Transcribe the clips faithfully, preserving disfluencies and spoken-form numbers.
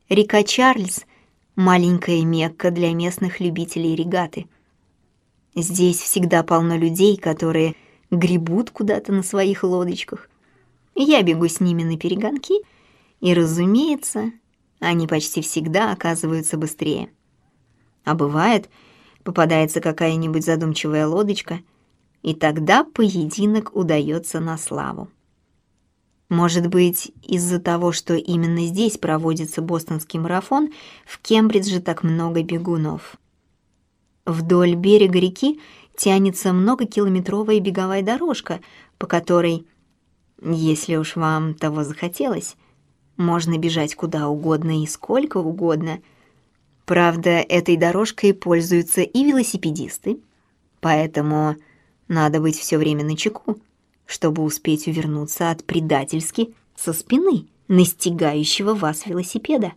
Река Чарльз — маленькая Мекка для местных любителей регаты. Здесь всегда полно людей, которые гребут куда-то на своих лодочках. Я бегу с ними на перегонки, и, разумеется, они почти всегда оказываются быстрее. А бывает, попадается какая-нибудь задумчивая лодочка, и тогда поединок удается на славу. Может быть, из-за того, что именно здесь проводится бостонский марафон, в Кембридже так много бегунов. Вдоль берега реки тянется многокилометровая беговая дорожка, по которой, если уж вам того захотелось, можно бежать куда угодно и сколько угодно. Правда, этой дорожкой пользуются и велосипедисты, поэтому надо быть все время начеку, чтобы успеть увернуться от предательски со спины настигающего вас велосипеда.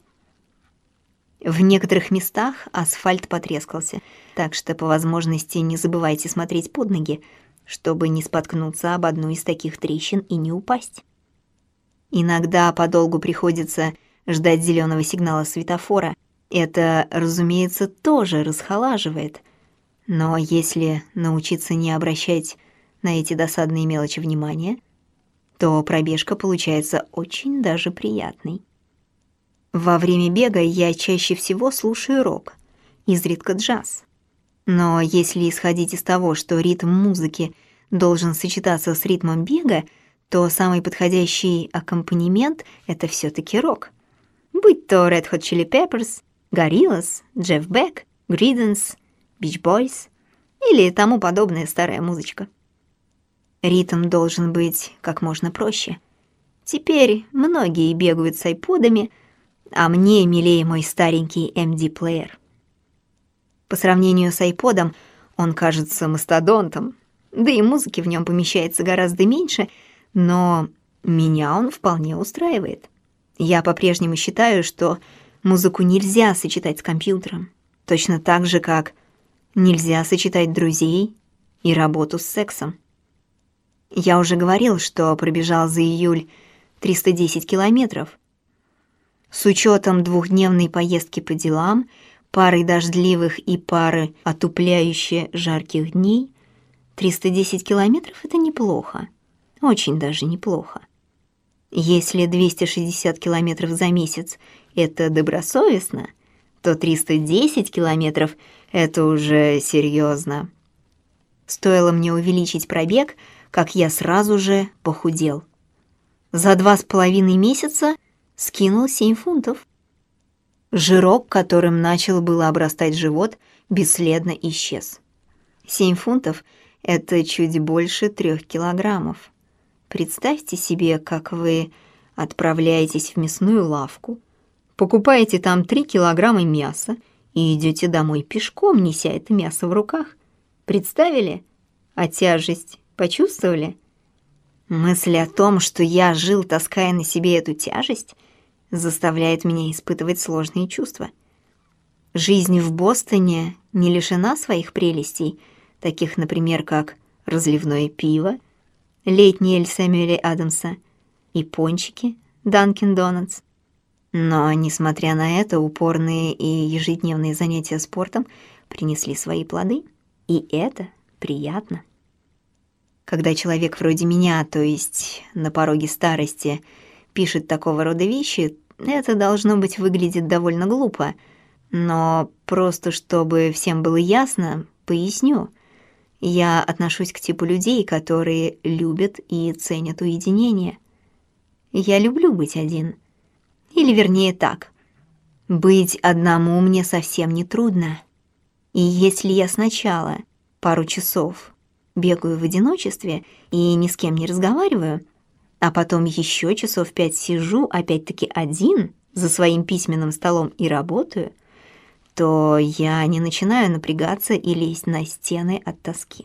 В некоторых местах асфальт потрескался, так что по возможности не забывайте смотреть под ноги, чтобы не споткнуться об одну из таких трещин и не упасть. Иногда подолгу приходится ждать зеленого сигнала светофора. Это, разумеется, тоже расхолаживает. Но если научиться не обращать на эти досадные мелочи внимания, то пробежка получается очень даже приятной. Во время бега я чаще всего слушаю рок, изредка джаз. Но если исходить из того, что ритм музыки должен сочетаться с ритмом бега, то самый подходящий аккомпанемент — это все-таки рок. Будь то Red Hot Chili Peppers, Gorillaz, Jeff Beck, Creedence, Beach Boys или тому подобная старая музычка. Ритм должен быть как можно проще. Теперь многие бегают с айподами, а мне милее мой старенький эм ди-плеер. По сравнению с айподом он кажется мастодонтом, да и музыки в нем помещается гораздо меньше, но меня он вполне устраивает. Я по-прежнему считаю, что музыку нельзя сочетать с компьютером, точно так же, как нельзя сочетать друзей и работу с сексом. Я уже говорил, что пробежал за июль триста десять километров. С учетом двухдневной поездки по делам, пары дождливых и пары отупляюще жарких дней, триста десять километров — это неплохо, очень даже неплохо. Если двести шестьдесят километров за месяц — это добросовестно, то триста десять километров — это уже серьезно. Стоило мне увеличить пробег, как я сразу же похудел. За два с половиной месяца скинул семь фунтов. Жирок, которым начал было обрастать живот, бесследно исчез. Семь фунтов — это чуть больше трех килограммов. Представьте себе, как вы отправляетесь в мясную лавку, покупаете там три килограмма мяса и идете домой пешком, неся это мясо в руках. Представили? А тяжесть почувствовали? Мысль о том, что я жил, таская на себе эту тяжесть, заставляет меня испытывать сложные чувства. Жизнь в Бостоне не лишена своих прелестей, таких, например, как разливное пиво, летний эль Сэмюэля Адамса и пончики Данкин Донатс. Но, несмотря на это, упорные и ежедневные занятия спортом принесли свои плоды, и это приятно. Когда человек вроде меня, то есть на пороге старости, пишет такого рода вещи, это, должно быть, выглядит довольно глупо. Но просто чтобы всем было ясно, поясню. Я отношусь к типу людей, которые любят и ценят уединение. Я люблю быть один. Или вернее так. Быть одному мне совсем не трудно. И если я сначала пару часов бегаю в одиночестве и ни с кем не разговариваю, а потом еще часов пять сижу, опять-таки один, за своим письменным столом и работаю, то я не начинаю напрягаться и лезть на стены от тоски.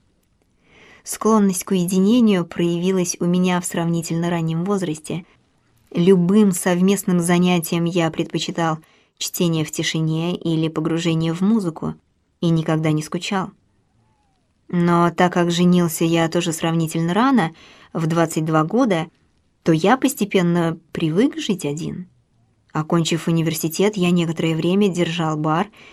Склонность к уединению проявилась у меня в сравнительно раннем возрасте. Любым совместным занятием я предпочитал чтение в тишине или погружение в музыку и никогда не скучал. Но так как женился я тоже сравнительно рано, в двадцать два года, то я постепенно привык жить один. Окончив университет, я некоторое время держал бар